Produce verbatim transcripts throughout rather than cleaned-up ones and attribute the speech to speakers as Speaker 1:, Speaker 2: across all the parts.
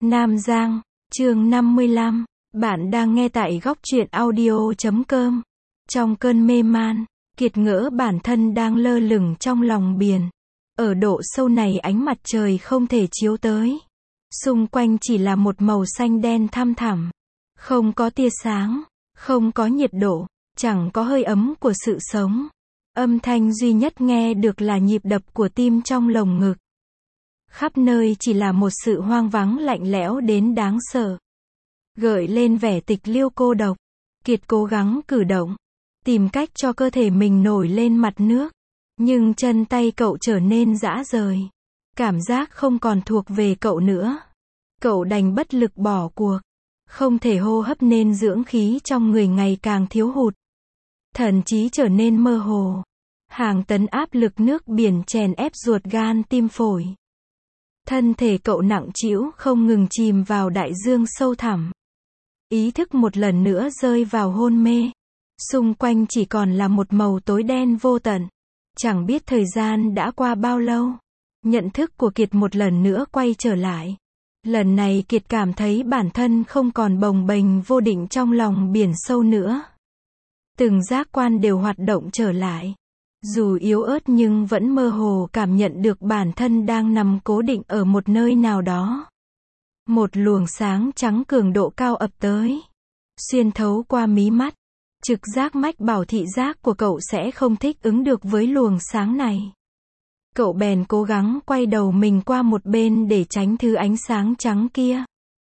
Speaker 1: Nam Giang, chương năm mươi lăm. Bạn đang nghe tại góc truyện audio chấm com. Trong cơn mê man, Kiệt ngỡ bản thân đang lơ lửng trong lòng biển. Ở độ sâu này ánh mặt trời không thể chiếu tới. Xung quanh chỉ là một màu xanh đen thăm thẳm. Không có tia sáng, không có nhiệt độ, chẳng có hơi ấm của sự sống. Âm thanh duy nhất nghe được là nhịp đập của tim trong lồng ngực. Khắp nơi chỉ là một sự hoang vắng lạnh lẽo đến đáng sợ. Gợi lên vẻ tịch liêu cô độc. Kiệt cố gắng cử động, tìm cách cho cơ thể mình nổi lên mặt nước. Nhưng chân tay cậu trở nên rã rời. Cảm giác không còn thuộc về cậu nữa. Cậu đành bất lực bỏ cuộc. Không thể hô hấp nên dưỡng khí trong người ngày càng thiếu hụt. Thần trí trở nên mơ hồ. Hàng tấn áp lực nước biển chèn ép ruột gan tim phổi. Thân thể cậu nặng trĩu không ngừng chìm vào đại dương sâu thẳm. Ý thức một lần nữa rơi vào hôn mê. Xung quanh chỉ còn là một màu tối đen vô tận. Chẳng biết thời gian đã qua bao lâu. Nhận thức của Kiệt một lần nữa quay trở lại. Lần này Kiệt cảm thấy bản thân không còn bồng bềnh vô định trong lòng biển sâu nữa. Từng giác quan đều hoạt động trở lại. Dù yếu ớt nhưng vẫn mơ hồ cảm nhận được bản thân đang nằm cố định ở một nơi nào đó. Một luồng sáng trắng cường độ cao ập tới. Xuyên thấu qua mí mắt. Trực giác mách bảo thị giác của cậu sẽ không thích ứng được với luồng sáng này. Cậu bèn cố gắng quay đầu mình qua một bên để tránh thứ ánh sáng trắng kia.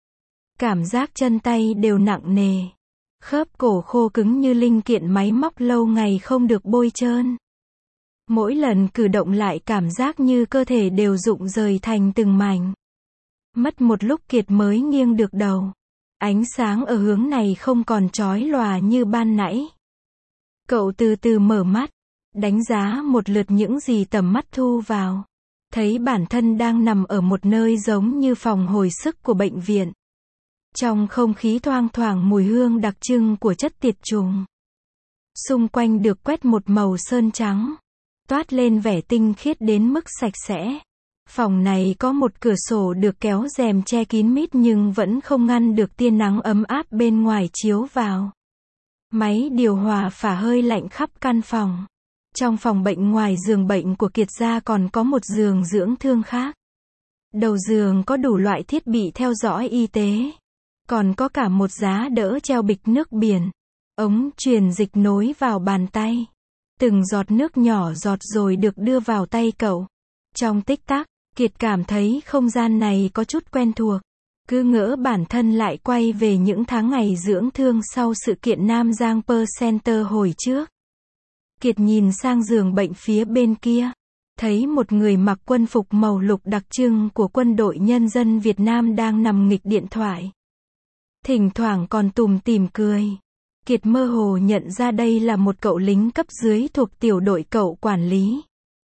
Speaker 1: Cảm giác chân tay đều nặng nề. Khớp cổ khô cứng như linh kiện máy móc lâu ngày không được bôi trơn. Mỗi lần cử động lại cảm giác như cơ thể đều rụng rời thành từng mảnh. Mất một lúc Kiệt mới nghiêng được đầu. Ánh sáng ở hướng này không còn chói lòa như ban nãy. Cậu từ từ mở mắt, đánh giá một lượt những gì tầm mắt thu vào. Thấy bản thân đang nằm ở một nơi giống như phòng hồi sức của bệnh viện. Trong không khí thoang thoảng mùi hương đặc trưng của chất tiệt trùng. Xung quanh được quét một màu sơn trắng. Toát lên vẻ tinh khiết đến mức sạch sẽ. Phòng này có một cửa sổ được kéo rèm che kín mít nhưng vẫn không ngăn được tia nắng ấm áp bên ngoài chiếu vào. Máy điều hòa phả hơi lạnh khắp căn phòng. Trong phòng bệnh ngoài giường bệnh của Kiệt ra còn có một giường dưỡng thương khác. Đầu giường có đủ loại thiết bị theo dõi y tế. Còn có cả một giá đỡ treo bịch nước biển. Ống truyền dịch nối vào bàn tay. Từng giọt nước nhỏ giọt rồi được đưa vào tay cậu. Trong tích tắc, Kiệt cảm thấy không gian này có chút quen thuộc. Cứ ngỡ bản thân lại quay về những tháng ngày dưỡng thương sau sự kiện Nam Giang Per Center hồi trước. Kiệt nhìn sang giường bệnh phía bên kia. Thấy một người mặc quân phục màu lục đặc trưng của quân đội nhân dân Việt Nam đang nằm nghịch điện thoại. Thỉnh thoảng còn tủm tỉm cười. Kiệt mơ hồ nhận ra đây là một cậu lính cấp dưới thuộc tiểu đội cậu quản lý.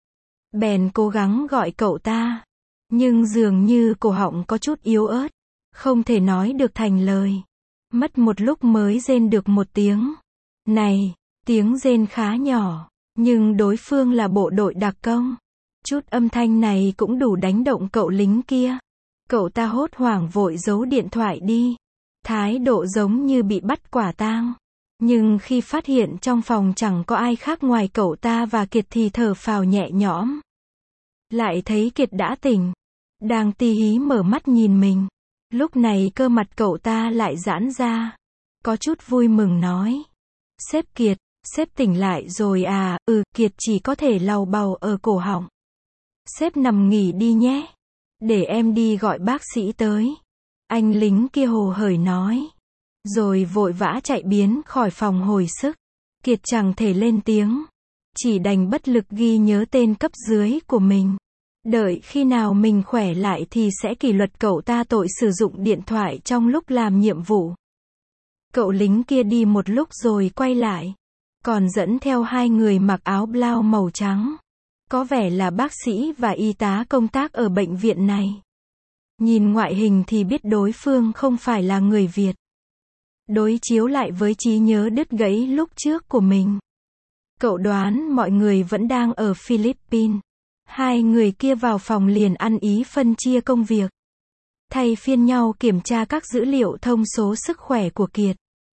Speaker 1: Bèn cố gắng gọi cậu ta. Nhưng dường như cổ họng có chút yếu ớt. Không thể nói được thành lời. Mất một lúc mới rên được một tiếng. Này, tiếng rên khá nhỏ. Nhưng đối phương là bộ đội đặc công. Chút âm thanh này cũng đủ đánh động cậu lính kia. Cậu ta hốt hoảng vội giấu điện thoại đi. Thái độ giống như bị bắt quả tang. Nhưng khi phát hiện trong phòng chẳng có ai khác ngoài cậu ta và Kiệt thì thở phào nhẹ nhõm. Lại thấy Kiệt đã tỉnh. Đang tí hí mở mắt nhìn mình. Lúc này cơ mặt cậu ta lại giãn ra. Có chút vui mừng nói. Sếp Kiệt, sếp tỉnh lại rồi à? Ừ, Kiệt chỉ có thể lầu bầu ở cổ họng. Sếp nằm nghỉ đi nhé. Để em đi gọi bác sĩ tới. Anh lính kia hồ hởi nói. Rồi vội vã chạy biến khỏi phòng hồi sức. Kiệt chẳng thể lên tiếng. Chỉ đành bất lực ghi nhớ tên cấp dưới của mình. Đợi khi nào mình khỏe lại thì sẽ kỷ luật cậu ta tội sử dụng điện thoại trong lúc làm nhiệm vụ. Cậu lính kia đi một lúc rồi quay lại. Còn dẫn theo hai người mặc áo blau màu trắng. Có vẻ là bác sĩ và y tá công tác ở bệnh viện này. Nhìn ngoại hình thì biết đối phương không phải là người Việt. Đối chiếu lại với trí nhớ đứt gãy lúc trước của mình. Cậu đoán mọi người vẫn đang ở Philippines. Hai người kia vào phòng liền ăn ý phân chia công việc. thay phiên nhau kiểm tra các dữ liệu thông số sức khỏe của Kiệt.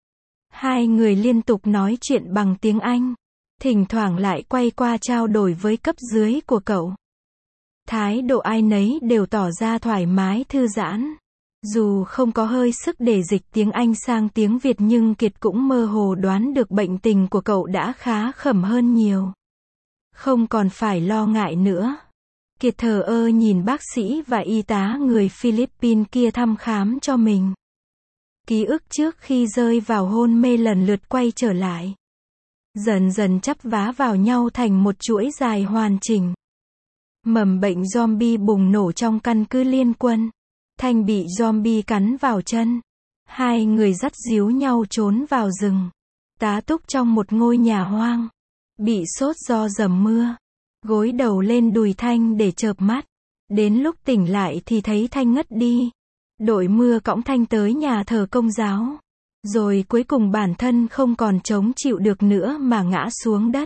Speaker 1: Hai người liên tục nói chuyện bằng tiếng Anh, thỉnh thoảng lại quay qua trao đổi với cấp dưới của cậu. Thái độ ai nấy đều tỏ ra thoải mái thư giãn. Dù không có hơi sức để dịch tiếng Anh sang tiếng Việt nhưng Kiệt cũng mơ hồ đoán được bệnh tình của cậu đã khá khẩm hơn nhiều. Không còn phải lo ngại nữa. Kiệt thờ ơ nhìn bác sĩ và y tá người Philippines kia thăm khám cho mình. Ký ức trước khi rơi vào hôn mê lần lượt quay trở lại. Dần dần chắp vá vào nhau thành một chuỗi dài hoàn chỉnh. Mầm bệnh zombie bùng nổ trong căn cứ Liên Quân. Thanh bị zombie cắn vào chân. Hai người dắt díu nhau trốn vào rừng. Tá túc trong một ngôi nhà hoang. Bị sốt do dầm mưa. Gối đầu lên đùi Thanh để chợp mắt. Đến lúc tỉnh lại thì thấy Thanh ngất đi. Đội mưa cõng Thanh tới nhà thờ Công giáo. Rồi cuối cùng bản thân không còn chống chịu được nữa mà ngã xuống đất.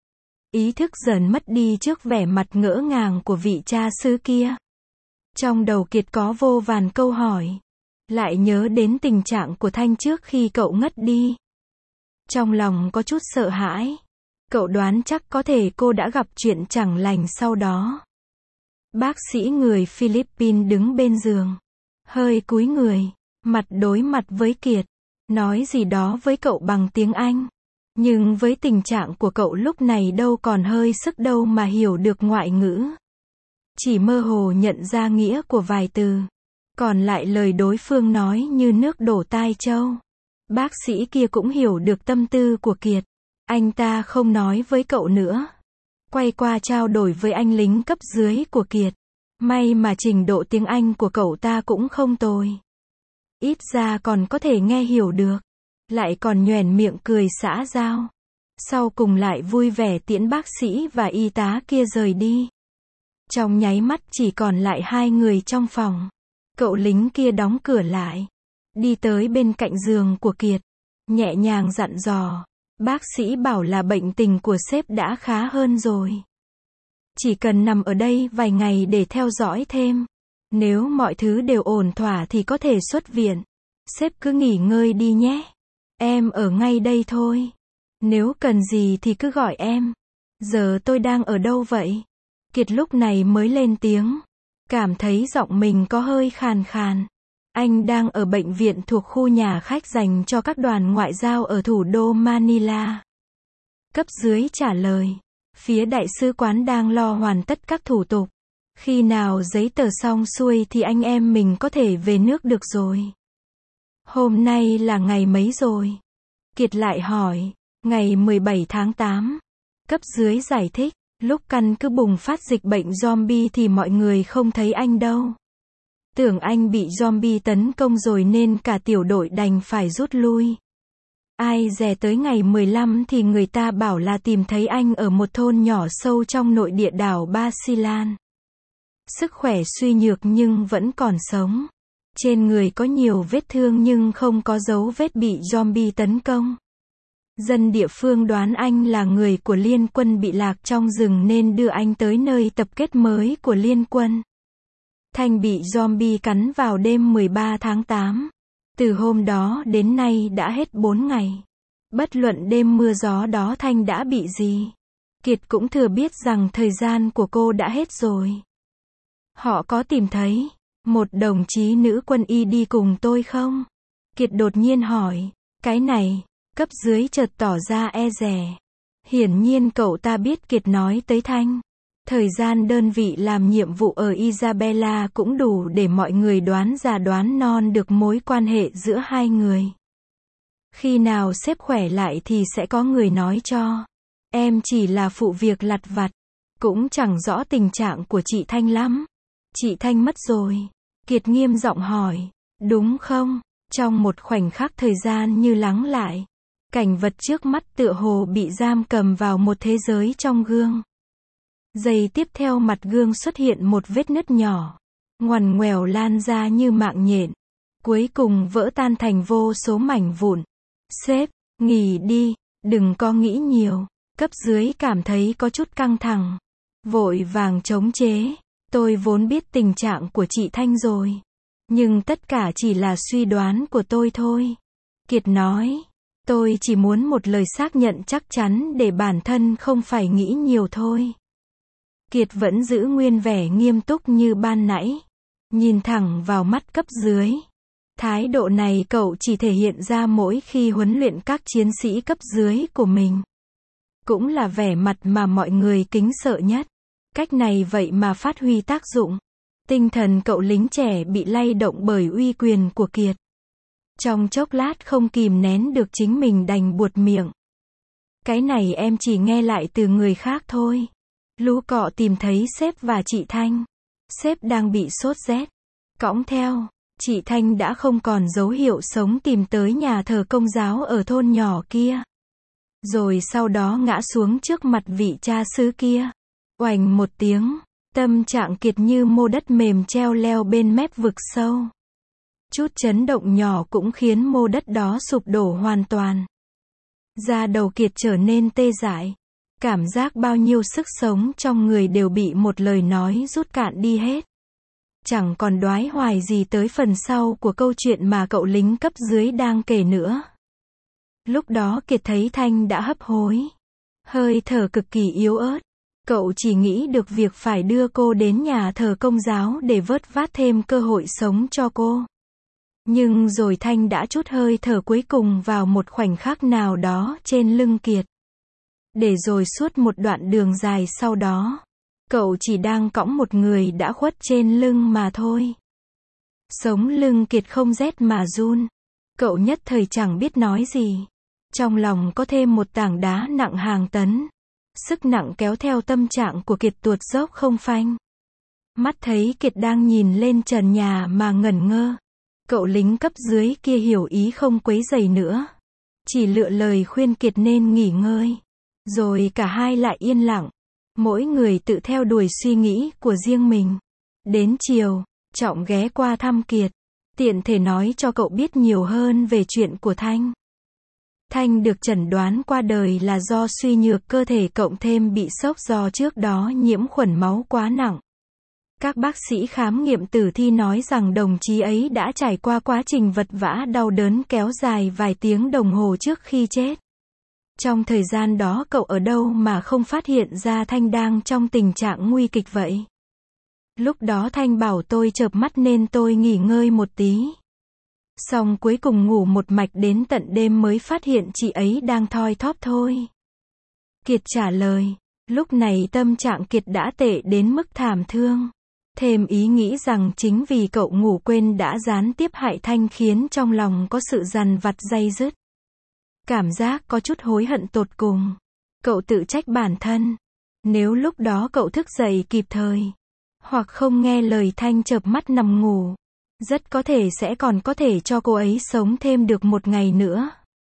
Speaker 1: Ý thức dần mất đi trước vẻ mặt ngỡ ngàng của vị cha xứ kia. Trong đầu Kiệt có vô vàn câu hỏi. Lại nhớ đến tình trạng của Thanh trước khi cậu ngất đi. Trong lòng có chút sợ hãi. Cậu đoán chắc có thể cô đã gặp chuyện chẳng lành sau đó. Bác sĩ người Philippines đứng bên giường. Hơi cúi người, mặt đối mặt với Kiệt. Nói gì đó với cậu bằng tiếng Anh. Nhưng với tình trạng của cậu lúc này đâu còn hơi sức đâu mà hiểu được ngoại ngữ. Chỉ mơ hồ nhận ra nghĩa của vài từ. Còn lại lời đối phương nói như nước đổ tai trâu. Bác sĩ kia cũng hiểu được tâm tư của Kiệt. Anh ta không nói với cậu nữa. Quay qua trao đổi với anh lính cấp dưới của Kiệt. May mà trình độ tiếng Anh của cậu ta cũng không tồi. Ít ra còn có thể nghe hiểu được. Lại còn nhoẻn miệng cười xã giao. Sau cùng lại vui vẻ tiễn bác sĩ và y tá kia rời đi. Trong nháy mắt chỉ còn lại hai người trong phòng. Cậu lính kia đóng cửa lại. Đi tới bên cạnh giường của Kiệt. Nhẹ nhàng dặn dò. Bác sĩ bảo là bệnh tình của sếp đã khá hơn rồi. Chỉ cần nằm ở đây vài ngày để theo dõi thêm. Nếu mọi thứ đều ổn thỏa thì có thể xuất viện. Sếp cứ nghỉ ngơi đi nhé. Em ở ngay đây thôi. Nếu cần gì thì cứ gọi em. Giờ tôi đang ở đâu vậy? Kiệt lúc này mới lên tiếng. Cảm thấy giọng mình có hơi khàn khàn. Anh đang ở bệnh viện thuộc khu nhà khách dành cho các đoàn ngoại giao ở thủ đô Manila. Cấp dưới trả lời. Phía đại sứ quán đang lo hoàn tất các thủ tục. Khi nào giấy tờ xong xuôi thì anh em mình có thể về nước được rồi. Hôm nay là ngày mấy rồi? Kiệt lại hỏi. Ngày mười bảy tháng tám. Cấp dưới giải thích. Lúc căn cứ bùng phát dịch bệnh zombie thì mọi người không thấy anh đâu. Tưởng anh bị zombie tấn công rồi nên cả tiểu đội đành phải rút lui. Ai dè tới ngày mười lăm thì người ta bảo là tìm thấy anh ở một thôn nhỏ sâu trong nội địa đảo Basilan. Sức khỏe suy nhược nhưng vẫn còn sống. Trên người có nhiều vết thương nhưng không có dấu vết bị zombie tấn công. Dân địa phương đoán anh là người của Liên Quân bị lạc trong rừng nên đưa anh tới nơi tập kết mới của Liên Quân. Thanh bị zombie cắn vào đêm mười ba tháng tám. Từ hôm đó đến nay đã hết bốn ngày. Bất luận đêm mưa gió đó Thanh đã bị gì. Kiệt cũng thừa biết rằng thời gian của cô đã hết rồi. Họ có tìm thấy một đồng chí nữ quân y đi cùng tôi không? Kiệt đột nhiên hỏi. Cái này, cấp dưới chợt tỏ ra e dè. Hiển nhiên cậu ta biết Kiệt nói tới Thanh. Thời gian đơn vị làm nhiệm vụ ở Isabela cũng đủ để mọi người đoán già đoán non được mối quan hệ giữa hai người. Khi nào sếp khỏe lại thì sẽ có người nói cho. Em chỉ là phụ việc lặt vặt. Cũng chẳng rõ tình trạng của chị Thanh lắm. Chị Thanh mất rồi. Kiệt nghiêm giọng hỏi. Đúng không? Trong một khoảnh khắc thời gian như lắng lại. Cảnh vật trước mắt tựa hồ bị giam cầm vào một thế giới trong gương. Giây tiếp theo mặt gương xuất hiện một vết nứt nhỏ. Ngoằn ngoèo lan ra như mạng nhện. Cuối cùng vỡ tan thành vô số mảnh vụn. Sếp, nghỉ đi, đừng có nghĩ nhiều. Cấp dưới cảm thấy có chút căng thẳng. Vội vàng chống chế. Tôi vốn biết tình trạng của chị Thanh rồi. Nhưng tất cả chỉ là suy đoán của tôi thôi. Kiệt nói. Tôi chỉ muốn một lời xác nhận chắc chắn để bản thân không phải nghĩ nhiều thôi. Kiệt vẫn giữ nguyên vẻ nghiêm túc như ban nãy. Nhìn thẳng vào mắt cấp dưới. Thái độ này cậu chỉ thể hiện ra mỗi khi huấn luyện các chiến sĩ cấp dưới của mình. Cũng là vẻ mặt mà mọi người kính sợ nhất. Cách này vậy mà phát huy tác dụng. Tinh thần cậu lính trẻ bị lay động bởi uy quyền của Kiệt. Trong chốc lát không kìm nén được chính mình đành buột miệng. Cái này em chỉ nghe lại từ người khác thôi. Lũ cọ tìm thấy sếp và chị Thanh. Sếp đang bị sốt rét. Cõng theo. Chị Thanh đã không còn dấu hiệu sống tìm tới nhà thờ Công giáo ở thôn nhỏ kia. Rồi sau đó ngã xuống trước mặt vị cha xứ kia. Oành một tiếng. Tâm trạng Kiệt như mô đất mềm treo leo bên mép vực sâu. Chút chấn động nhỏ cũng khiến mô đất đó sụp đổ hoàn toàn. Da đầu Kiệt trở nên tê dại. Cảm giác bao nhiêu sức sống trong người đều bị một lời nói rút cạn đi hết. Chẳng còn đoái hoài gì tới phần sau của câu chuyện mà cậu lính cấp dưới đang kể nữa. Lúc đó Kiệt thấy Thanh đã hấp hối. Hơi thở cực kỳ yếu ớt. Cậu chỉ nghĩ được việc phải đưa cô đến nhà thờ Công giáo để vớt vát thêm cơ hội sống cho cô. Nhưng rồi Thanh đã trút hơi thở cuối cùng vào một khoảnh khắc nào đó trên lưng Kiệt. Để rồi suốt một đoạn đường dài sau đó, cậu chỉ đang cõng một người đã khuất trên lưng mà thôi. Sống lưng Kiệt không rét mà run. Cậu nhất thời chẳng biết nói gì. Trong lòng có thêm một tảng đá nặng hàng tấn. Sức nặng kéo theo tâm trạng của Kiệt tuột dốc không phanh. Mắt thấy Kiệt đang nhìn lên trần nhà mà ngẩn ngơ. Cậu lính cấp dưới kia hiểu ý không quấy rầy nữa. Chỉ lựa lời khuyên Kiệt nên nghỉ ngơi. Rồi cả hai lại yên lặng. Mỗi người tự theo đuổi suy nghĩ của riêng mình. Đến chiều, Trọng ghé qua thăm Kiệt. Tiện thể nói cho cậu biết nhiều hơn về chuyện của Thanh. Thanh được chẩn đoán qua đời là do suy nhược cơ thể cộng thêm bị sốc do trước đó nhiễm khuẩn máu quá nặng. Các bác sĩ khám nghiệm tử thi nói rằng đồng chí ấy đã trải qua quá trình vật vã đau đớn kéo dài vài tiếng đồng hồ trước khi chết. Trong thời gian đó cậu ở đâu mà không phát hiện ra Thanh đang trong tình trạng nguy kịch vậy? Lúc đó Thanh bảo tôi chợp mắt nên tôi nghỉ ngơi một tí. Xong cuối cùng ngủ một mạch đến tận đêm mới phát hiện chị ấy đang thoi thóp thôi. Kiệt trả lời. Lúc này tâm trạng Kiệt đã tệ đến mức thảm thương. Thêm ý nghĩ rằng chính vì cậu ngủ quên đã gián tiếp hại Thanh khiến trong lòng có sự dằn vặt day dứt. Cảm giác có chút hối hận tột cùng. Cậu tự trách bản thân. Nếu lúc đó cậu thức dậy kịp thời, hoặc không nghe lời Thanh chợp mắt nằm ngủ, rất có thể sẽ còn có thể cho cô ấy sống thêm được một ngày nữa.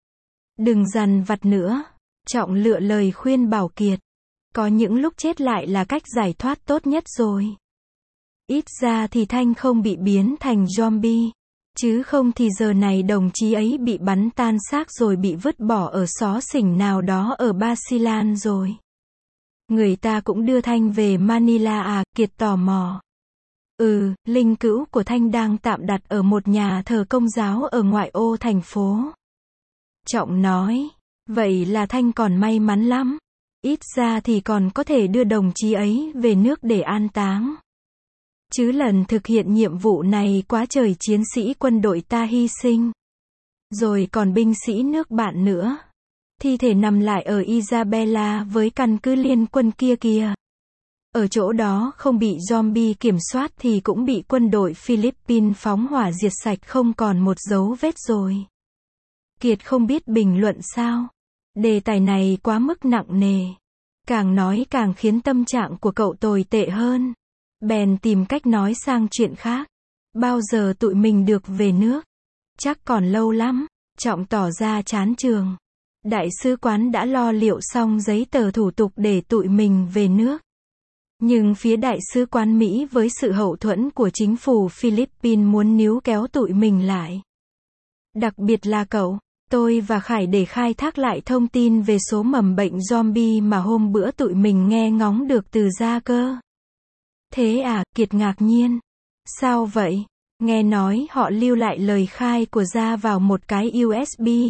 Speaker 1: Đừng dằn vặt nữa. Trọng lựa lời khuyên bảo Kiệt. Có những lúc chết lại là cách giải thoát tốt nhất rồi. Ít ra thì Thanh không bị biến thành zombie. Chứ không thì giờ này đồng chí ấy bị bắn tan xác rồi bị vứt bỏ ở xó xỉnh nào đó ở Basilan rồi. Người ta cũng đưa Thanh về Manila à? Kiệt tò mò. Ừ, linh cữu của Thanh đang tạm đặt ở một nhà thờ Công giáo ở ngoại ô thành phố. Trọng nói. Vậy là Thanh còn may mắn lắm. Ít ra thì còn có thể đưa đồng chí ấy về nước để an táng. Chứ lần thực hiện nhiệm vụ này quá trời chiến sĩ quân đội ta hy sinh. Rồi còn binh sĩ nước bạn nữa. Thi thể nằm lại ở Isabela với căn cứ liên quân kia kìa. Ở chỗ đó không bị zombie kiểm soát thì cũng bị quân đội Philippines phóng hỏa diệt sạch không còn một dấu vết rồi. Kiệt không biết bình luận sao. Đề tài này quá mức nặng nề. Càng nói càng khiến tâm trạng của cậu tồi tệ hơn. Bèn tìm cách nói sang chuyện khác. Bao giờ tụi mình được về nước? Chắc còn lâu lắm. Trọng tỏ ra chán chường. Đại sứ quán đã lo liệu xong giấy tờ thủ tục để tụi mình về nước. Nhưng phía đại sứ quán Mỹ với sự hậu thuẫn của chính phủ Philippines muốn níu kéo tụi mình lại. Đặc biệt là cậu, tôi và Khải để khai thác lại thông tin về số mầm bệnh zombie mà hôm bữa tụi mình nghe ngóng được từ Gia Cơ. Thế à? Kiệt ngạc nhiên. Sao vậy? Nghe nói họ lưu lại lời khai của Gia vào một cái u ét bê.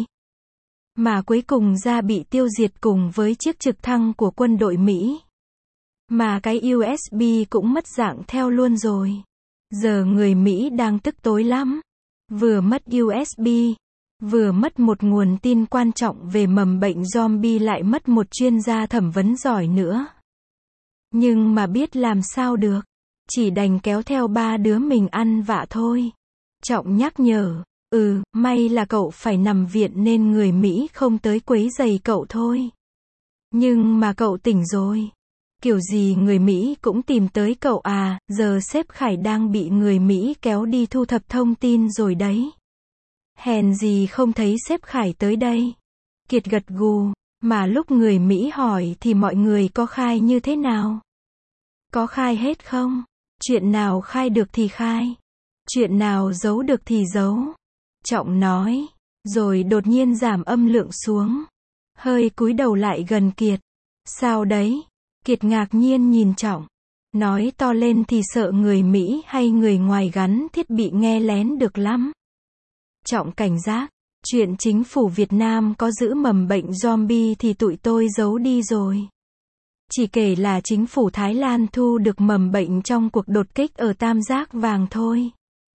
Speaker 1: Mà cuối cùng Gia bị tiêu diệt cùng với chiếc trực thăng của quân đội Mỹ. Mà cái u ét bê cũng mất dạng theo luôn rồi. Giờ người Mỹ đang tức tối lắm. Vừa mất u ét bê, vừa mất một nguồn tin quan trọng về mầm bệnh zombie, lại mất một chuyên gia thẩm vấn giỏi nữa. Nhưng mà biết làm sao được. Chỉ đành kéo theo ba đứa mình ăn vạ thôi. Trọng nhắc nhở, ừ, may là cậu phải nằm viện nên người Mỹ không tới quấy rầy cậu thôi. Nhưng mà cậu tỉnh rồi. Kiểu gì người Mỹ cũng tìm tới cậu à, giờ sếp Khải đang bị người Mỹ kéo đi thu thập thông tin rồi đấy. Hèn gì không thấy sếp Khải tới đây. Kiệt gật gù, mà lúc người Mỹ hỏi thì mọi người có khai như thế nào? Có khai hết không? Chuyện nào khai được thì khai. Chuyện nào giấu được thì giấu. Trọng nói, rồi đột nhiên giảm âm lượng xuống. Hơi cúi đầu lại gần Kiệt. Sao đấy? Kiệt ngạc nhiên nhìn Trọng. Nói to lên thì sợ người Mỹ hay người ngoài gắn thiết bị nghe lén được lắm. Trọng cảnh giác. Chuyện chính phủ Việt Nam có giữ mầm bệnh zombie thì tụi tôi giấu đi rồi. Chỉ kể là chính phủ Thái Lan thu được mầm bệnh trong cuộc đột kích ở Tam Giác Vàng thôi.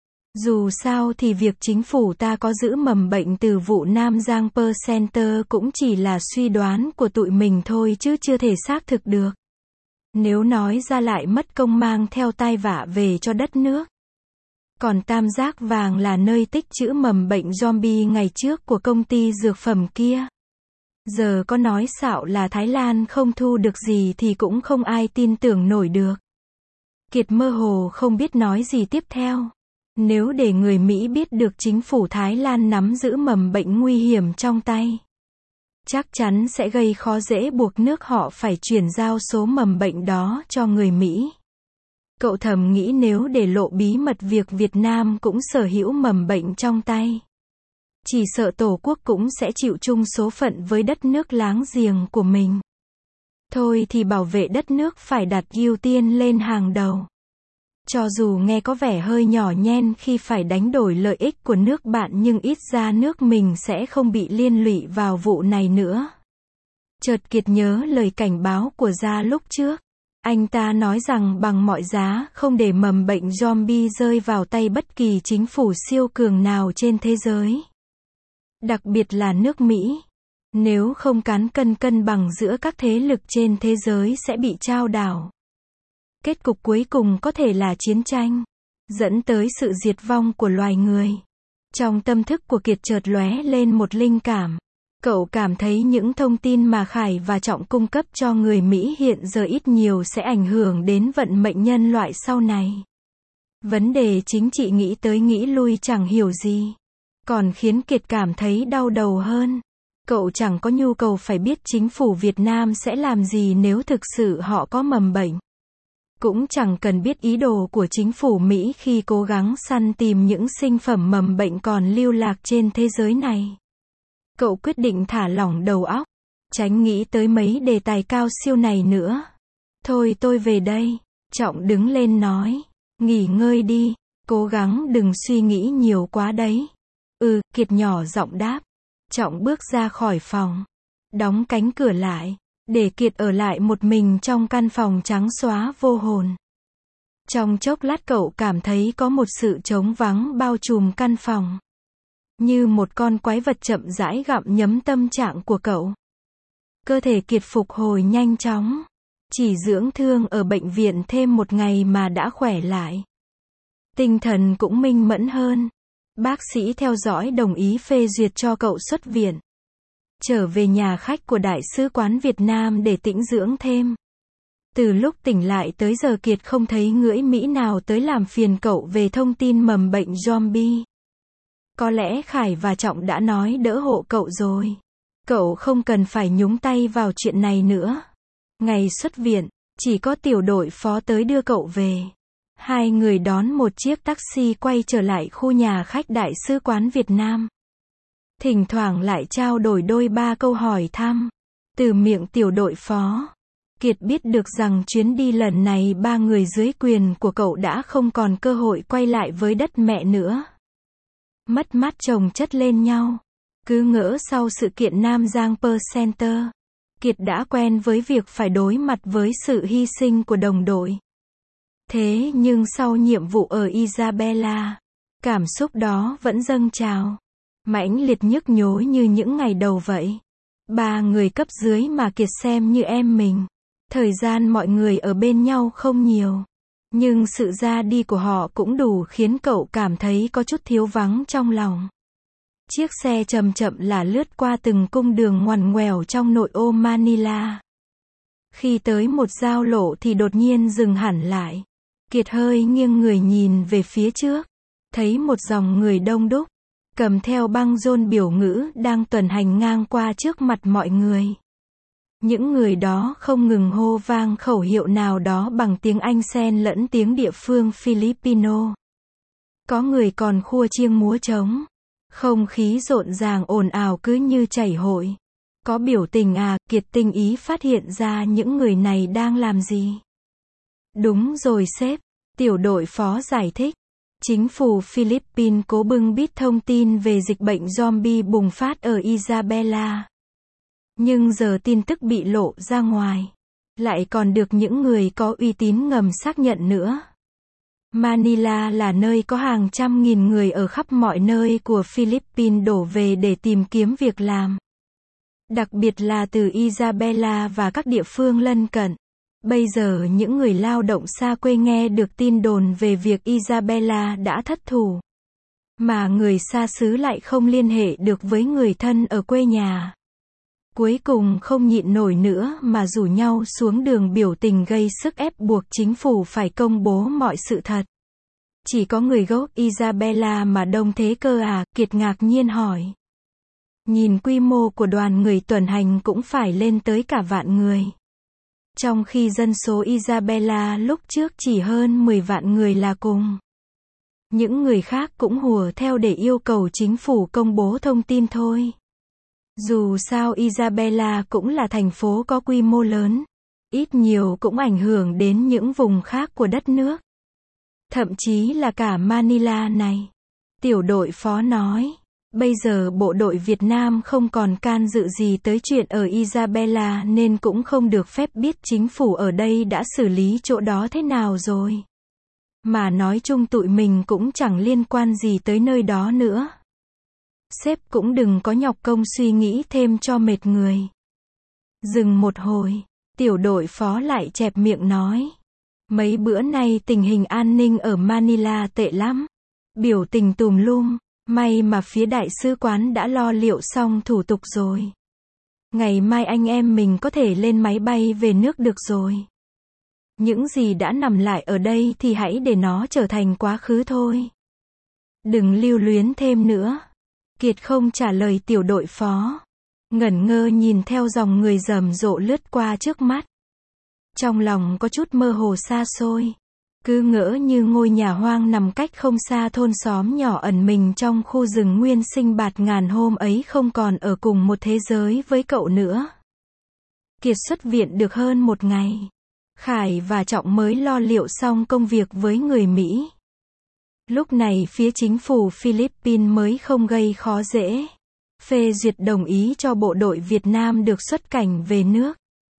Speaker 1: Dù sao thì việc chính phủ ta có giữ mầm bệnh từ vụ Nam Giang Per Center cũng chỉ là suy đoán của tụi mình thôi chứ chưa thể xác thực được. Nếu nói ra lại mất công mang theo tai vạ về cho đất nước. Còn Tam Giác Vàng là nơi tích trữ mầm bệnh zombie ngày trước của công ty dược phẩm kia. Giờ có nói xạo là Thái Lan không thu được gì thì cũng không ai tin tưởng nổi được. Kiệt mơ hồ không biết nói gì tiếp theo. Nếu để người Mỹ biết được chính phủ Thái Lan nắm giữ mầm bệnh nguy hiểm trong tay, chắc chắn sẽ gây khó dễ buộc nước họ phải chuyển giao số mầm bệnh đó cho người Mỹ. Cậu thầm nghĩ nếu để lộ bí mật việc Việt Nam cũng sở hữu mầm bệnh trong tay, chỉ sợ Tổ quốc cũng sẽ chịu chung số phận với đất nước láng giềng của mình. Thôi thì bảo vệ đất nước phải đặt ưu tiên lên hàng đầu. Cho dù nghe có vẻ hơi nhỏ nhen khi phải đánh đổi lợi ích của nước bạn nhưng ít ra nước mình sẽ không bị liên lụy vào vụ này nữa. Chợt Kiệt nhớ lời cảnh báo của Gia lúc trước. Anh ta nói rằng bằng mọi giá không để mầm bệnh zombie rơi vào tay bất kỳ chính phủ siêu cường nào trên thế giới. Đặc biệt là nước Mỹ. Nếu không cán cân cân bằng giữa các thế lực trên thế giới sẽ bị chao đảo. Kết cục cuối cùng có thể là chiến tranh, dẫn tới sự diệt vong của loài người. Trong tâm thức của Kiệt chợt lóe lên một linh cảm. Cậu cảm thấy những thông tin mà Khải và Trọng cung cấp cho người Mỹ hiện giờ ít nhiều sẽ ảnh hưởng đến vận mệnh nhân loại sau này. Vấn đề chính trị nghĩ tới nghĩ lui chẳng hiểu gì. Còn khiến Kiệt cảm thấy đau đầu hơn. Cậu chẳng có nhu cầu phải biết chính phủ Việt Nam sẽ làm gì nếu thực sự họ có mầm bệnh. Cũng chẳng cần biết ý đồ của chính phủ Mỹ khi cố gắng săn tìm những sinh phẩm mầm bệnh còn lưu lạc trên thế giới này. Cậu quyết định thả lỏng đầu óc, tránh nghĩ tới mấy đề tài cao siêu này nữa. Thôi tôi về đây. Trọng đứng lên nói. Nghỉ ngơi đi, cố gắng đừng suy nghĩ nhiều quá đấy. Ừ, Kiệt nhỏ giọng đáp. Trọng bước ra khỏi phòng, đóng cánh cửa lại, để Kiệt ở lại một mình trong căn phòng trắng xóa vô hồn. Trong chốc lát cậu cảm thấy có một sự trống vắng bao trùm căn phòng. Như một con quái vật chậm rãi gặm nhấm tâm trạng của cậu. Cơ thể Kiệt phục hồi nhanh chóng. Chỉ dưỡng thương ở bệnh viện thêm một ngày mà đã khỏe lại. Tinh thần cũng minh mẫn hơn. Bác sĩ theo dõi đồng ý phê duyệt cho cậu xuất viện. Trở về nhà khách của Đại sứ quán Việt Nam để tĩnh dưỡng thêm. Từ lúc tỉnh lại tới giờ Kiệt không thấy ngưỡi Mỹ nào tới làm phiền cậu về thông tin mầm bệnh zombie. Có lẽ Khải và Trọng đã nói đỡ hộ cậu rồi. Cậu không cần phải nhúng tay vào chuyện này nữa. Ngày xuất viện, chỉ có tiểu đội phó tới đưa cậu về. Hai người đón một chiếc taxi quay trở lại khu nhà khách Đại sứ quán Việt Nam. Thỉnh thoảng lại trao đổi đôi ba câu hỏi thăm. Từ miệng tiểu đội phó. Kiệt biết được rằng chuyến đi lần này ba người dưới quyền của cậu đã không còn cơ hội quay lại với đất mẹ nữa. Mất mát chồng chất lên nhau. Cứ ngỡ sau sự kiện Nam Giang Pearl Center, Kiệt đã quen với việc phải đối mặt với sự hy sinh của đồng đội. Thế nhưng sau nhiệm vụ ở Isabela, cảm xúc đó vẫn dâng trào, mãnh liệt nhức nhối như những ngày đầu vậy. Ba người cấp dưới mà Kiệt xem như em mình. Thời gian mọi người ở bên nhau không nhiều, nhưng sự ra đi của họ cũng đủ khiến cậu cảm thấy có chút thiếu vắng trong lòng. Chiếc xe chậm chậm là lướt qua từng cung đường ngoằn ngoèo trong nội ô Manila. Khi tới một giao lộ thì đột nhiên dừng hẳn lại. Kiệt hơi nghiêng người nhìn về phía trước, thấy một dòng người đông đúc, cầm theo băng rôn biểu ngữ đang tuần hành ngang qua trước mặt mọi người. Những người đó không ngừng hô vang khẩu hiệu nào đó bằng tiếng Anh xen lẫn tiếng địa phương Filipino. Có người còn khua chiêng múa trống. Không khí rộn ràng ồn ào cứ như chảy hội. Có biểu tình à, Kiệt tinh ý phát hiện ra những người này đang làm gì. Đúng rồi sếp, tiểu đội phó giải thích. Chính phủ Philippines cố bưng bít thông tin về dịch bệnh zombie bùng phát ở Isabela. Nhưng giờ tin tức bị lộ ra ngoài, lại còn được những người có uy tín ngầm xác nhận nữa. Manila là nơi có hàng trăm nghìn người ở khắp mọi nơi của Philippines đổ về để tìm kiếm việc làm. Đặc biệt là từ Isabela và các địa phương lân cận. Bây giờ những người lao động xa quê nghe được tin đồn về việc Isabela đã thất thủ, mà người xa xứ lại không liên hệ được với người thân ở quê nhà. Cuối cùng không nhịn nổi nữa mà rủ nhau xuống đường biểu tình gây sức ép buộc chính phủ phải công bố mọi sự thật. Chỉ có người gốc Isabela mà đông thế cơ à, Kiệt ngạc nhiên hỏi. Nhìn quy mô của đoàn người tuần hành cũng phải lên tới cả vạn người. Trong khi dân số Isabela lúc trước chỉ hơn mười vạn người là cùng. Những người khác cũng hùa theo để yêu cầu chính phủ công bố thông tin thôi. Dù sao Isabela cũng là thành phố có quy mô lớn, ít nhiều cũng ảnh hưởng đến những vùng khác của đất nước. Thậm chí là cả Manila này. Tiểu đội phó nói, bây giờ bộ đội Việt Nam không còn can dự gì tới chuyện ở Isabela nên cũng không được phép biết chính phủ ở đây đã xử lý chỗ đó thế nào rồi. Mà nói chung tụi mình cũng chẳng liên quan gì tới nơi đó nữa. Sếp cũng đừng có nhọc công suy nghĩ thêm cho mệt người. Dừng một hồi, tiểu đội phó lại chẹp miệng nói. Mấy bữa nay tình hình an ninh ở Manila tệ lắm. Biểu tình tùm lum, may mà phía đại sứ quán đã lo liệu xong thủ tục rồi. Ngày mai anh em mình có thể lên máy bay về nước được rồi. Những gì đã nằm lại ở đây thì hãy để nó trở thành quá khứ thôi. Đừng lưu luyến thêm nữa. Kiệt không trả lời tiểu đội phó. Ngẩn ngơ nhìn theo dòng người rầm rộ lướt qua trước mắt. Trong lòng có chút mơ hồ xa xôi. Cứ ngỡ như ngôi nhà hoang nằm cách không xa thôn xóm nhỏ ẩn mình trong khu rừng nguyên sinh bạt ngàn hôm ấy không còn ở cùng một thế giới với cậu nữa. Kiệt xuất viện được hơn một ngày. Khải và Trọng mới lo liệu xong công việc với người Mỹ. Lúc này phía chính phủ Philippines mới không gây khó dễ. Phê duyệt đồng ý cho bộ đội Việt Nam được xuất cảnh về nước.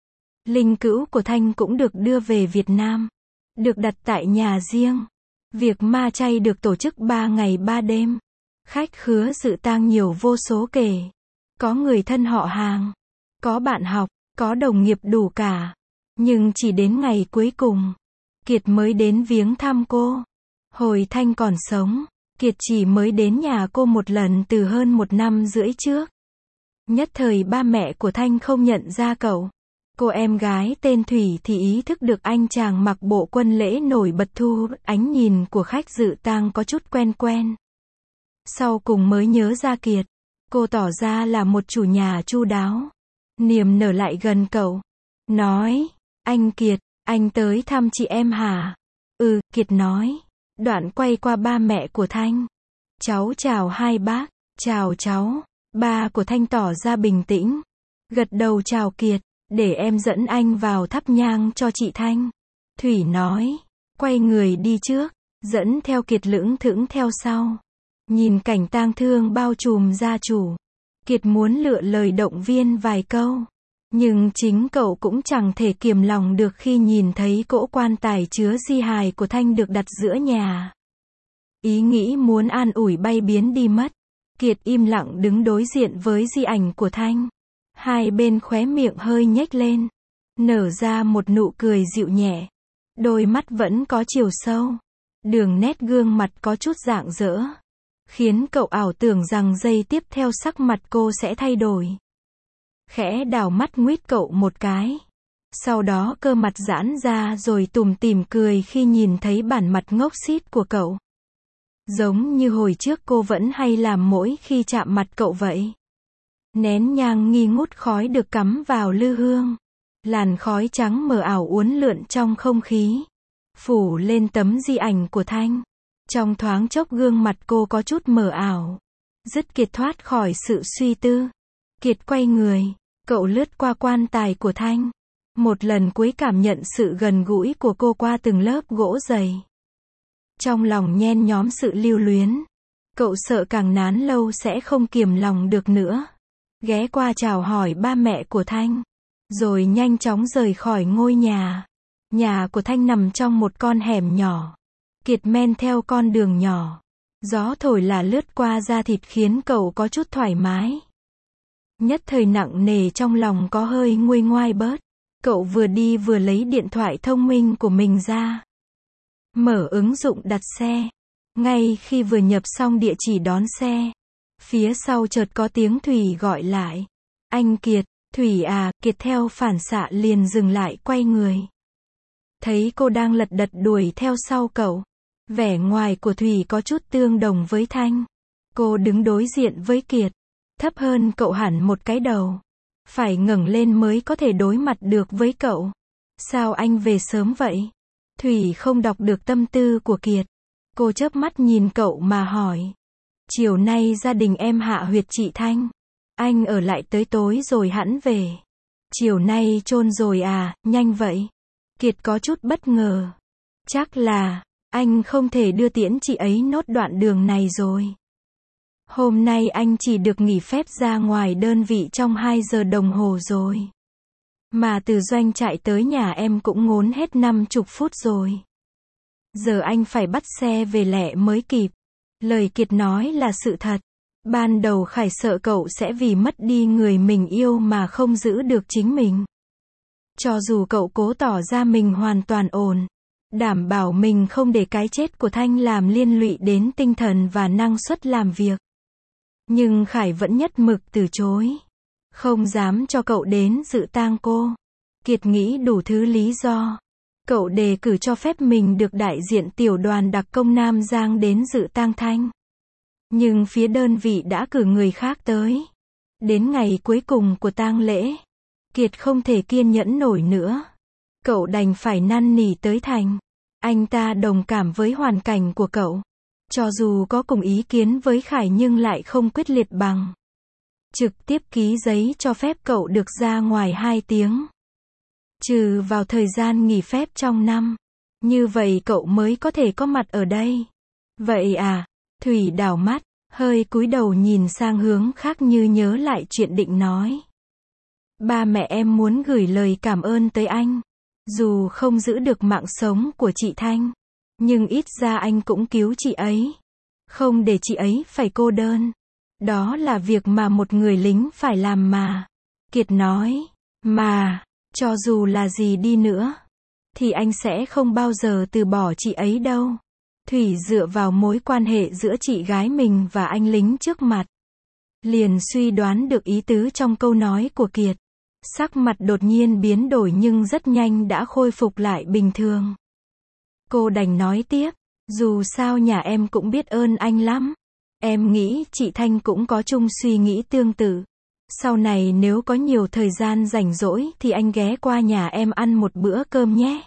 Speaker 1: Linh cữu của Thanh cũng được đưa về Việt Nam. Được đặt tại nhà riêng. Việc ma chay được tổ chức ba ngày ba đêm. Khách khứa dự tang nhiều vô số kể. Có người thân họ hàng. Có bạn học. Có đồng nghiệp đủ cả. Nhưng chỉ đến ngày cuối cùng, Kiệt mới đến viếng thăm cô. Hồi Thanh còn sống, Kiệt chỉ mới đến nhà cô một lần từ hơn một năm rưỡi trước. Nhất thời ba mẹ của Thanh không nhận ra cậu. Cô em gái tên Thủy thì ý thức được anh chàng mặc bộ quân lễ nổi bật thu ánh nhìn của khách dự tang có chút quen quen. Sau cùng mới nhớ ra Kiệt. Cô tỏ ra là một chủ nhà chu đáo. Niềm nở lại gần cậu. Nói, anh Kiệt, anh tới thăm chị em hả? Ừ, Kiệt nói. Đoạn quay qua ba mẹ của Thanh. Cháu chào hai bác. Chào cháu. Ba của Thanh tỏ ra bình tĩnh. Gật đầu chào Kiệt. Để em dẫn anh vào thắp nhang cho chị Thanh. Thủy nói. Quay người đi trước, dẫn theo Kiệt lững thững theo sau. Nhìn cảnh tang thương bao trùm gia chủ. Kiệt muốn lựa lời động viên vài câu. Nhưng chính cậu cũng chẳng thể kiềm lòng được khi nhìn thấy cỗ quan tài chứa di hài của Thanh được đặt giữa nhà. Ý nghĩ muốn an ủi bay biến đi mất. Kiệt im lặng đứng đối diện với di ảnh của Thanh. Hai bên khóe miệng hơi nhếch lên. Nở ra một nụ cười dịu nhẹ. Đôi mắt vẫn có chiều sâu. Đường nét gương mặt có chút rạng rỡ. Khiến cậu ảo tưởng rằng giây tiếp theo sắc mặt cô sẽ thay đổi. Khẽ đảo mắt nguýt cậu một cái. Sau đó cơ mặt giãn ra rồi tủm tỉm cười khi nhìn thấy bản mặt ngốc xít của cậu. Giống như hồi trước cô vẫn hay làm mỗi khi chạm mặt cậu vậy. Nén nhang nghi ngút khói được cắm vào lư hương. Làn khói trắng mờ ảo uốn lượn trong không khí. Phủ lên tấm di ảnh của Thanh. Trong thoáng chốc gương mặt cô có chút mờ ảo. Dứt Kiệt thoát khỏi sự suy tư. Kiệt quay người. Cậu lướt qua quan tài của Thanh. Một lần cuối cảm nhận sự gần gũi của cô qua từng lớp gỗ dày. Trong lòng nhen nhóm sự lưu luyến. Cậu sợ càng nán lâu sẽ không kiềm lòng được nữa. Ghé qua chào hỏi ba mẹ của Thanh. Rồi nhanh chóng rời khỏi ngôi nhà. Nhà của Thanh nằm trong một con hẻm nhỏ. Kiệt men theo con đường nhỏ. Gió thổi là lướt qua da thịt khiến cậu có chút thoải mái. Nhất thời nặng nề trong lòng có hơi nguôi ngoai bớt. Cậu vừa đi vừa lấy điện thoại thông minh của mình ra. Mở ứng dụng đặt xe. Ngay khi vừa nhập xong địa chỉ đón xe. Phía sau chợt có tiếng Thủy gọi lại. Anh Kiệt, Thủy à, Kiệt theo phản xạ liền dừng lại quay người. Thấy cô đang lật đật đuổi theo sau cậu. Vẻ ngoài của Thủy có chút tương đồng với Thanh. Cô đứng đối diện với Kiệt. Thấp hơn cậu hẳn một cái đầu. Phải ngẩng lên mới có thể đối mặt được với cậu. Sao anh về sớm vậy? Thủy không đọc được tâm tư của Kiệt. Cô chớp mắt nhìn cậu mà hỏi. Chiều nay gia đình em hạ huyệt chị Thanh. Anh ở lại tới tối rồi hẵng về. Chiều nay chôn rồi à, nhanh vậy. Kiệt có chút bất ngờ. Chắc là, anh không thể đưa tiễn chị ấy nốt đoạn đường này rồi. Hôm nay anh chỉ được nghỉ phép ra ngoài đơn vị trong hai giờ đồng hồ rồi. Mà từ doanh trại tới nhà em cũng ngốn hết năm chục phút rồi. Giờ anh phải bắt xe về lẹ mới kịp. Lời Kiệt nói là sự thật. Ban đầu Khải sợ cậu sẽ vì mất đi người mình yêu mà không giữ được chính mình. Cho dù cậu cố tỏ ra mình hoàn toàn ổn. Đảm bảo mình không để cái chết của Thanh làm liên lụy đến tinh thần và năng suất làm việc. Nhưng Khải vẫn nhất mực từ chối. Không dám cho cậu đến dự tang cô. Kiệt nghĩ đủ thứ lý do. Cậu đề cử cho phép mình được đại diện tiểu đoàn đặc công Nam Giang đến dự tang Thanh. Nhưng phía đơn vị đã cử người khác tới. Đến ngày cuối cùng của tang lễ, Kiệt không thể kiên nhẫn nổi nữa. Cậu đành phải năn nỉ tới Thành. Anh ta đồng cảm với hoàn cảnh của cậu. Cho dù có cùng ý kiến với Khải nhưng lại không quyết liệt bằng. Trực tiếp ký giấy cho phép cậu được ra ngoài hai tiếng. Trừ vào thời gian nghỉ phép trong năm. Như vậy cậu mới có thể có mặt ở đây. Vậy à? Thủy đảo mắt, hơi cúi đầu nhìn sang hướng khác như nhớ lại chuyện định nói. Ba mẹ em muốn gửi lời cảm ơn tới anh. Dù không giữ được mạng sống của chị Thanh. Nhưng ít ra anh cũng cứu chị ấy. Không để chị ấy phải cô đơn. Đó là việc mà một người lính phải làm mà. Kiệt nói. Mà, cho dù là gì đi nữa. Thì anh sẽ không bao giờ từ bỏ chị ấy đâu. Thủy dựa vào mối quan hệ giữa chị gái mình và anh lính trước mặt. Liền suy đoán được ý tứ trong câu nói của Kiệt. Sắc mặt đột nhiên biến đổi nhưng rất nhanh đã khôi phục lại bình thường. Cô đành nói tiếp. Dù sao nhà em cũng biết ơn anh lắm. Em nghĩ chị Thanh cũng có chung suy nghĩ tương tự. Sau này nếu có nhiều thời gian rảnh rỗi thì anh ghé qua nhà em ăn một bữa cơm nhé.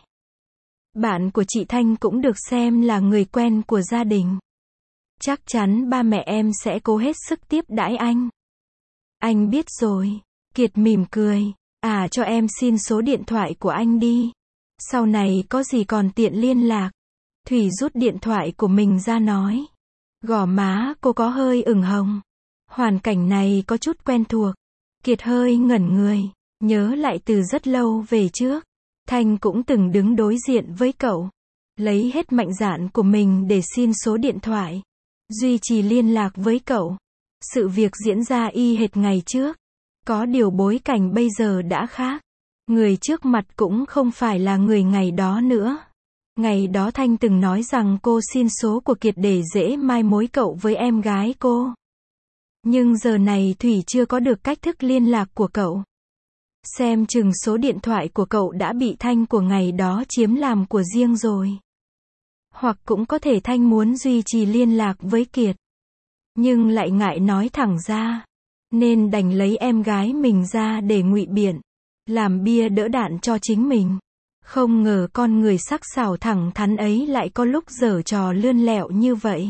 Speaker 1: Bạn của chị Thanh cũng được xem là người quen của gia đình. Chắc chắn ba mẹ em sẽ cố hết sức tiếp đãi anh. Anh biết rồi. Kiệt mỉm cười. À cho em xin số điện thoại của anh đi. Sau này có gì còn tiện liên lạc. Thủy rút điện thoại của mình ra nói. Gò má cô có hơi ửng hồng. Hoàn cảnh này có chút quen thuộc. Kiệt hơi ngẩn người, nhớ lại từ rất lâu về trước. Thanh cũng từng đứng đối diện với cậu. Lấy hết mạnh dạn của mình để xin số điện thoại. Duy trì liên lạc với cậu. Sự việc diễn ra y hệt ngày trước. Có điều bối cảnh bây giờ đã khác. Người trước mặt cũng không phải là người ngày đó nữa. Ngày đó Thanh từng nói rằng cô xin số của Kiệt để dễ mai mối cậu với em gái cô. Nhưng giờ này Thủy chưa có được cách thức liên lạc của cậu. Xem chừng số điện thoại của cậu đã bị Thanh của ngày đó chiếm làm của riêng rồi. Hoặc cũng có thể Thanh muốn duy trì liên lạc với Kiệt. Nhưng lại ngại nói thẳng ra. Nên đành lấy em gái mình ra để ngụy biện. Làm bia đỡ đạn cho chính mình. Không ngờ con người sắc sảo thẳng thắn ấy lại có lúc giở trò lươn lẹo như vậy.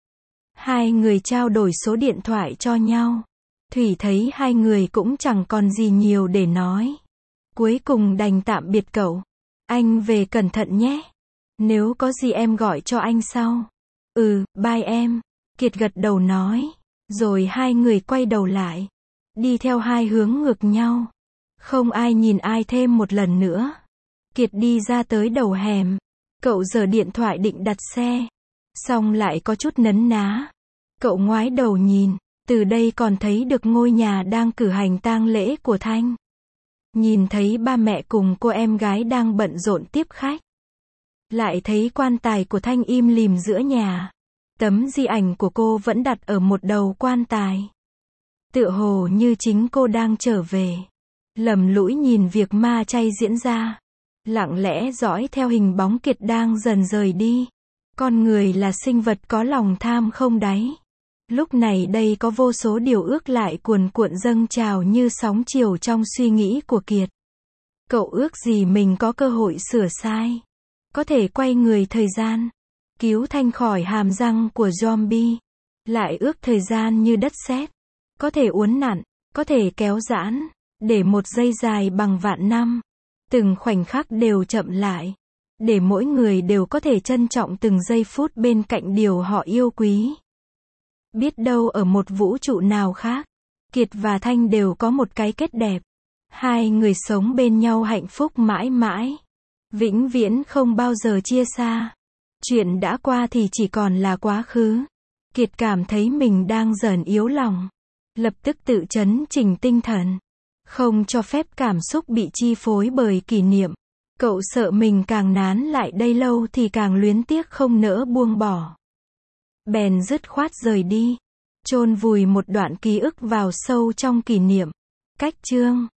Speaker 1: Hai người trao đổi số điện thoại cho nhau. Thủy thấy hai người cũng chẳng còn gì nhiều để nói. Cuối cùng đành tạm biệt cậu. Anh về cẩn thận nhé. Nếu có gì em gọi cho anh sau. Ừ, bye em. Kiệt gật đầu nói. Rồi hai người quay đầu lại. Đi theo hai hướng ngược nhau. Không ai nhìn ai thêm một lần nữa. Kiệt đi ra tới đầu hẻm. Cậu giở điện thoại định đặt xe. Xong lại có chút nấn ná. Cậu ngoái đầu nhìn. Từ đây còn thấy được ngôi nhà đang cử hành tang lễ của Thanh. Nhìn thấy ba mẹ cùng cô em gái đang bận rộn tiếp khách. Lại thấy quan tài của Thanh im lìm giữa nhà. Tấm di ảnh của cô vẫn đặt ở một đầu quan tài. Tựa hồ như chính cô đang trở về. Lầm lũi nhìn việc ma chay diễn ra. Lặng lẽ dõi theo hình bóng Kiệt đang dần rời đi. Con người là sinh vật có lòng tham không đáy. Lúc này đây có vô số điều ước lại cuồn cuộn dâng trào như sóng chiều trong suy nghĩ của Kiệt. Cậu ước gì mình có cơ hội sửa sai. Có thể quay người thời gian. Cứu Thanh khỏi hàm răng của zombie. Lại ước thời gian như đất sét. Có thể uốn nặn, có thể kéo giãn. Để một giây dài bằng vạn năm. Từng khoảnh khắc đều chậm lại. Để mỗi người đều có thể trân trọng từng giây phút bên cạnh điều họ yêu quý. Biết đâu ở một vũ trụ nào khác, Kiệt và Thanh đều có một cái kết đẹp. Hai người sống bên nhau hạnh phúc mãi mãi. Vĩnh viễn không bao giờ chia xa. Chuyện đã qua thì chỉ còn là quá khứ. Kiệt cảm thấy mình đang dần yếu lòng. Lập tức tự chấn chỉnh tinh thần. Không cho phép cảm xúc bị chi phối bởi kỷ niệm. Cậu sợ mình càng nán lại đây lâu thì càng luyến tiếc không nỡ buông bỏ. Bèn dứt khoát rời đi. Chôn vùi một đoạn ký ức vào sâu trong kỷ niệm. Cách chương